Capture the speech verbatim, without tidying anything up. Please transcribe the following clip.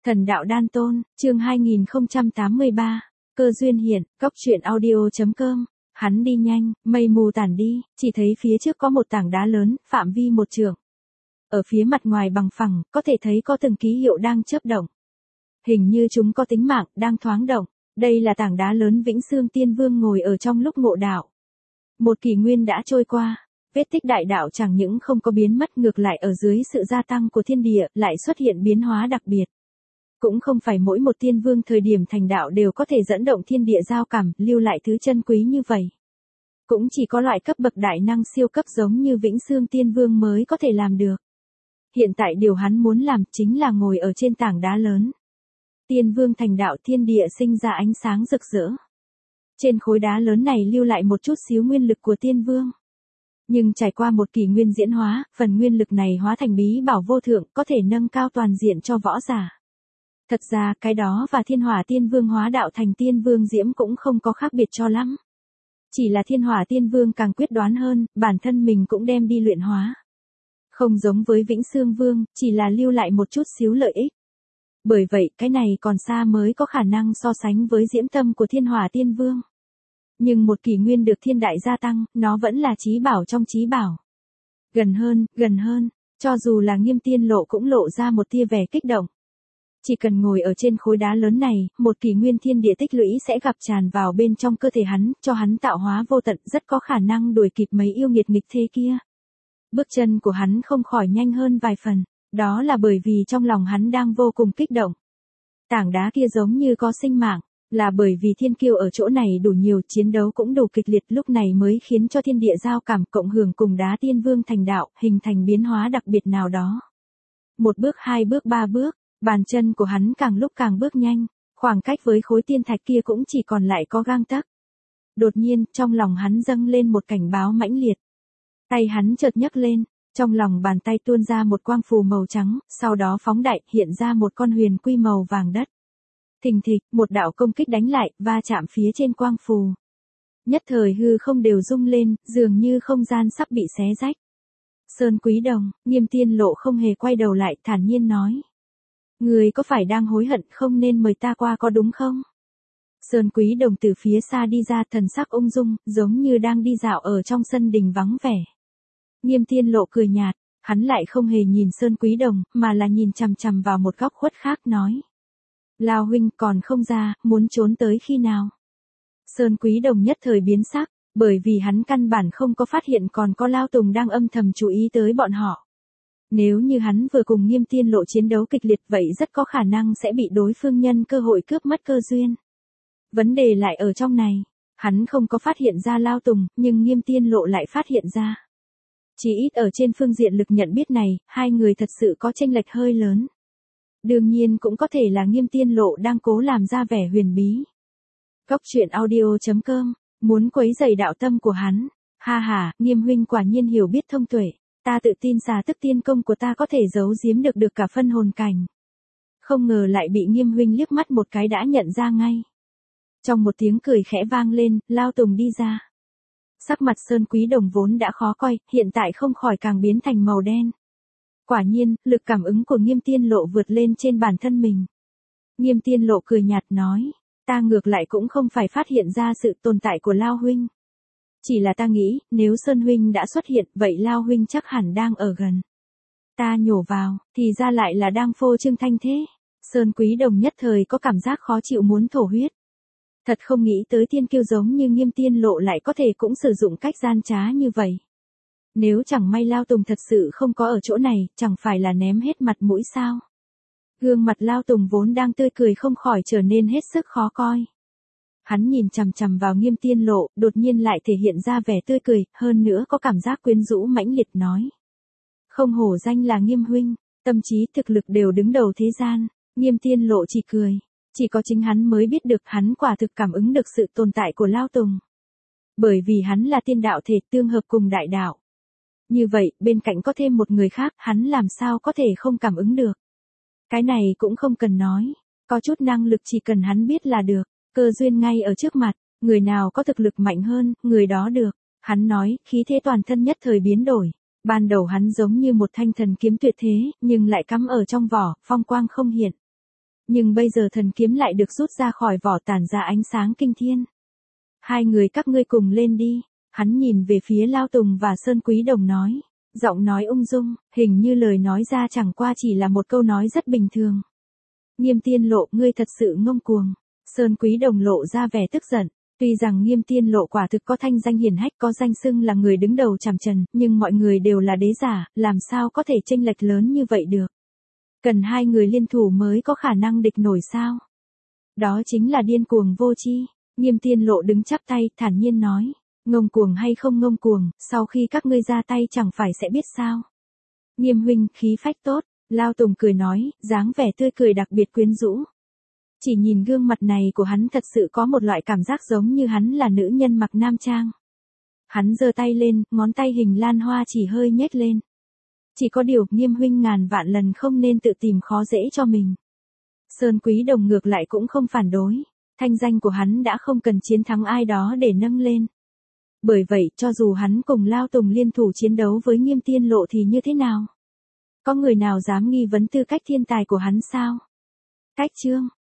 Thần đạo đan tôn, chương hai nghìn không trăm tám mươi ba, cơ duyên hiện, cốc truyện audio.com. Hắn đi nhanh, mây mù tản đi, chỉ thấy phía trước có một tảng đá lớn, phạm vi một trượng. Ở phía mặt ngoài bằng phẳng, có thể thấy có từng ký hiệu đang chớp động. Hình như chúng có tính mạng, đang thoáng động. Đây là tảng đá lớn Vĩnh Xương Tiên Vương ngồi ở trong lúc ngộ đạo. Một kỷ nguyên đã trôi qua, vết tích đại đạo chẳng những không có biến mất, ngược lại ở dưới sự gia tăng của thiên địa, lại xuất hiện biến hóa đặc biệt. Cũng không phải mỗi một tiên vương thời điểm thành đạo đều có thể dẫn động thiên địa giao cảm, lưu lại thứ chân quý như vậy. Cũng chỉ có loại cấp bậc đại năng siêu cấp giống như Vĩnh Xương Tiên Vương mới có thể làm được. Hiện tại điều hắn muốn làm chính là ngồi ở trên tảng đá lớn. Tiên vương thành đạo, thiên địa sinh ra ánh sáng rực rỡ. Trên khối đá lớn này lưu lại một chút xíu nguyên lực của tiên vương. Nhưng trải qua một kỷ nguyên diễn hóa, phần nguyên lực này hóa thành bí bảo vô thượng, có thể nâng cao toàn diện cho võ giả. Thật ra cái đó và thiên hỏa tiên vương hóa đạo thành tiên vương diễm cũng không có khác biệt cho lắm. Chỉ là thiên hỏa tiên vương càng quyết đoán hơn, bản thân mình cũng đem đi luyện hóa. Không giống với Vĩnh Xương Vương, chỉ là lưu lại một chút xíu lợi ích. Bởi vậy cái này còn xa mới có khả năng so sánh với diễm tâm của thiên hỏa tiên vương. Nhưng một kỷ nguyên được thiên đại gia tăng, nó vẫn là chí bảo trong chí bảo. Gần hơn, gần hơn, cho dù là Nghiêm Tiên Lộ cũng lộ ra một tia vẻ kích động. Chỉ cần ngồi ở trên khối đá lớn này, một kỷ nguyên thiên địa tích lũy sẽ gặp tràn vào bên trong cơ thể hắn, cho hắn tạo hóa vô tận, rất có khả năng đuổi kịp mấy yêu nghiệt nghịch thế kia. Bước chân của hắn không khỏi nhanh hơn vài phần, đó là bởi vì trong lòng hắn đang vô cùng kích động. Tảng đá kia giống như có sinh mạng, là bởi vì thiên kiêu ở chỗ này đủ nhiều, chiến đấu cũng đủ kịch liệt, lúc này mới khiến cho thiên địa giao cảm cộng hưởng cùng đá tiên vương thành đạo, hình thành biến hóa đặc biệt nào đó. Một bước, hai bước, ba bước. Bàn chân của hắn càng lúc càng bước nhanh, khoảng cách với khối tiên thạch kia cũng chỉ còn lại có gang tấc. Đột nhiên, trong lòng hắn dâng lên một cảnh báo mãnh liệt. Tay hắn chợt nhấc lên, trong lòng bàn tay tuôn ra một quang phù màu trắng, sau đó phóng đại, hiện ra một con huyền quy màu vàng đất. Thình thịch, một đạo công kích đánh lại, va chạm phía trên quang phù. Nhất thời hư không đều rung lên, dường như không gian sắp bị xé rách. Sơn Quý Đồng, Nghiêm Tiên Lộ không hề quay đầu lại, thản nhiên nói. Người có phải đang hối hận không nên mời ta qua có đúng không? Sơn Quý Đồng từ phía xa đi ra, thần sắc ung dung, giống như đang đi dạo ở trong sân đình vắng vẻ. Nghiêm Tiên Lộ cười nhạt, hắn lại không hề nhìn Sơn Quý Đồng, mà là nhìn chằm chằm vào một góc khuất khác nói. Lao huynh còn không ra, muốn trốn tới khi nào? Sơn Quý Đồng nhất thời biến sắc, bởi vì hắn căn bản không có phát hiện còn có Lao Tùng đang âm thầm chú ý tới bọn họ. Nếu như hắn vừa cùng Nghiêm Tiên Lộ chiến đấu kịch liệt vậy rất có khả năng sẽ bị đối phương nhân cơ hội cướp mất cơ duyên. Vấn đề lại ở trong này, hắn không có phát hiện ra Lao Tùng, nhưng Nghiêm Tiên Lộ lại phát hiện ra. Chỉ ít ở trên phương diện lực nhận biết này, hai người thật sự có chênh lệch hơi lớn. Đương nhiên cũng có thể là Nghiêm Tiên Lộ đang cố làm ra vẻ huyền bí. Cốc truyện audio.com, muốn quấy rầy đạo tâm của hắn. Ha ha, Nghiêm huynh quả nhiên hiểu biết thông tuệ. Ta tự tin xà tức tiên công của ta có thể giấu giếm được được cả phân hồn cảnh. Không ngờ lại bị Nghiêm huynh liếc mắt một cái đã nhận ra ngay. Trong một tiếng cười khẽ vang lên, Lao Tùng đi ra. Sắc mặt Sơn Quý Đồng vốn đã khó coi, hiện tại không khỏi càng biến thành màu đen. Quả nhiên, lực cảm ứng của Nghiêm Tiên Lộ vượt lên trên bản thân mình. Nghiêm Tiên Lộ cười nhạt nói, ta ngược lại cũng không phải phát hiện ra sự tồn tại của Lao huynh. Chỉ là ta nghĩ, nếu Sơn huynh đã xuất hiện, vậy Lao huynh chắc hẳn đang ở gần. Ta nhổ vào, thì ra lại là đang phô trương thanh thế. Sơn Quý Đồng nhất thời có cảm giác khó chịu muốn thổ huyết. Thật không nghĩ tới tiên kiêu giống như Nghiêm Tiên Lộ lại có thể cũng sử dụng cách gian trá như vậy. Nếu chẳng may Lao Tùng thật sự không có ở chỗ này, chẳng phải là ném hết mặt mũi sao? Gương mặt Lao Tùng vốn đang tươi cười không khỏi trở nên hết sức khó coi. Hắn nhìn chằm chằm vào Nghiêm Tiên Lộ, đột nhiên lại thể hiện ra vẻ tươi cười, hơn nữa có cảm giác quyến rũ mãnh liệt nói. Không hổ danh là Nghiêm huynh, tâm trí thực lực đều đứng đầu thế gian. Nghiêm Tiên Lộ chỉ cười, chỉ có chính hắn mới biết được hắn quả thực cảm ứng được sự tồn tại của Lao Tùng. Bởi vì hắn là tiên đạo thể tương hợp cùng đại đạo. Như vậy, bên cạnh có thêm một người khác, hắn làm sao có thể không cảm ứng được. Cái này cũng không cần nói, có chút năng lực chỉ cần hắn biết là được. Cơ duyên ngay ở trước mặt, người nào có thực lực mạnh hơn, người đó được. Hắn nói, khí thế toàn thân nhất thời biến đổi. Ban đầu hắn giống như một thanh thần kiếm tuyệt thế, nhưng lại cắm ở trong vỏ, phong quang không hiện. nhưng bây giờ thần kiếm lại được rút ra khỏi vỏ tản ra ánh sáng kinh thiên. Hai người các ngươi cùng lên đi, hắn nhìn về phía Lao Tùng và Sơn Quý Đồng nói, giọng nói ung dung, hình như lời nói ra chẳng qua chỉ là một câu nói rất bình thường. Nghiêm Tiên Lộ, ngươi thật sự ngông cuồng. Sơn Quý Đồng lộ ra vẻ tức giận. Tuy rằng Nghiêm Tiên Lộ quả thực có thanh danh hiển hách, có danh xưng là người đứng đầu trảm trần, nhưng mọi người đều là đế giả, làm sao có thể chênh lệch lớn như vậy được. Cần hai người liên thủ mới có khả năng địch nổi sao. Đó chính là điên cuồng vô tri. Nghiêm Tiên Lộ đứng chắp tay, thản nhiên nói, ngông cuồng hay không ngông cuồng, sau khi các ngươi ra tay chẳng phải sẽ biết sao. Nghiêm huynh, khí phách tốt. Lao Tùng cười nói, dáng vẻ tươi cười đặc biệt quyến rũ. Chỉ nhìn gương mặt này của hắn thật sự có một loại cảm giác giống như hắn là nữ nhân mặc nam trang. Hắn giơ tay lên, ngón tay hình lan hoa chỉ hơi nhếch lên. Chỉ có điều, Nghiêm huynh ngàn vạn lần không nên tự tìm khó dễ cho mình. Sơn Quý Đồng ngược lại cũng không phản đối. Thanh danh của hắn đã không cần chiến thắng ai đó để nâng lên. Bởi vậy, cho dù hắn cùng Lao Tùng liên thủ chiến đấu với Nghiêm Tiên Lộ thì như thế nào? Có người nào dám nghi vấn tư cách thiên tài của hắn sao? Cách chương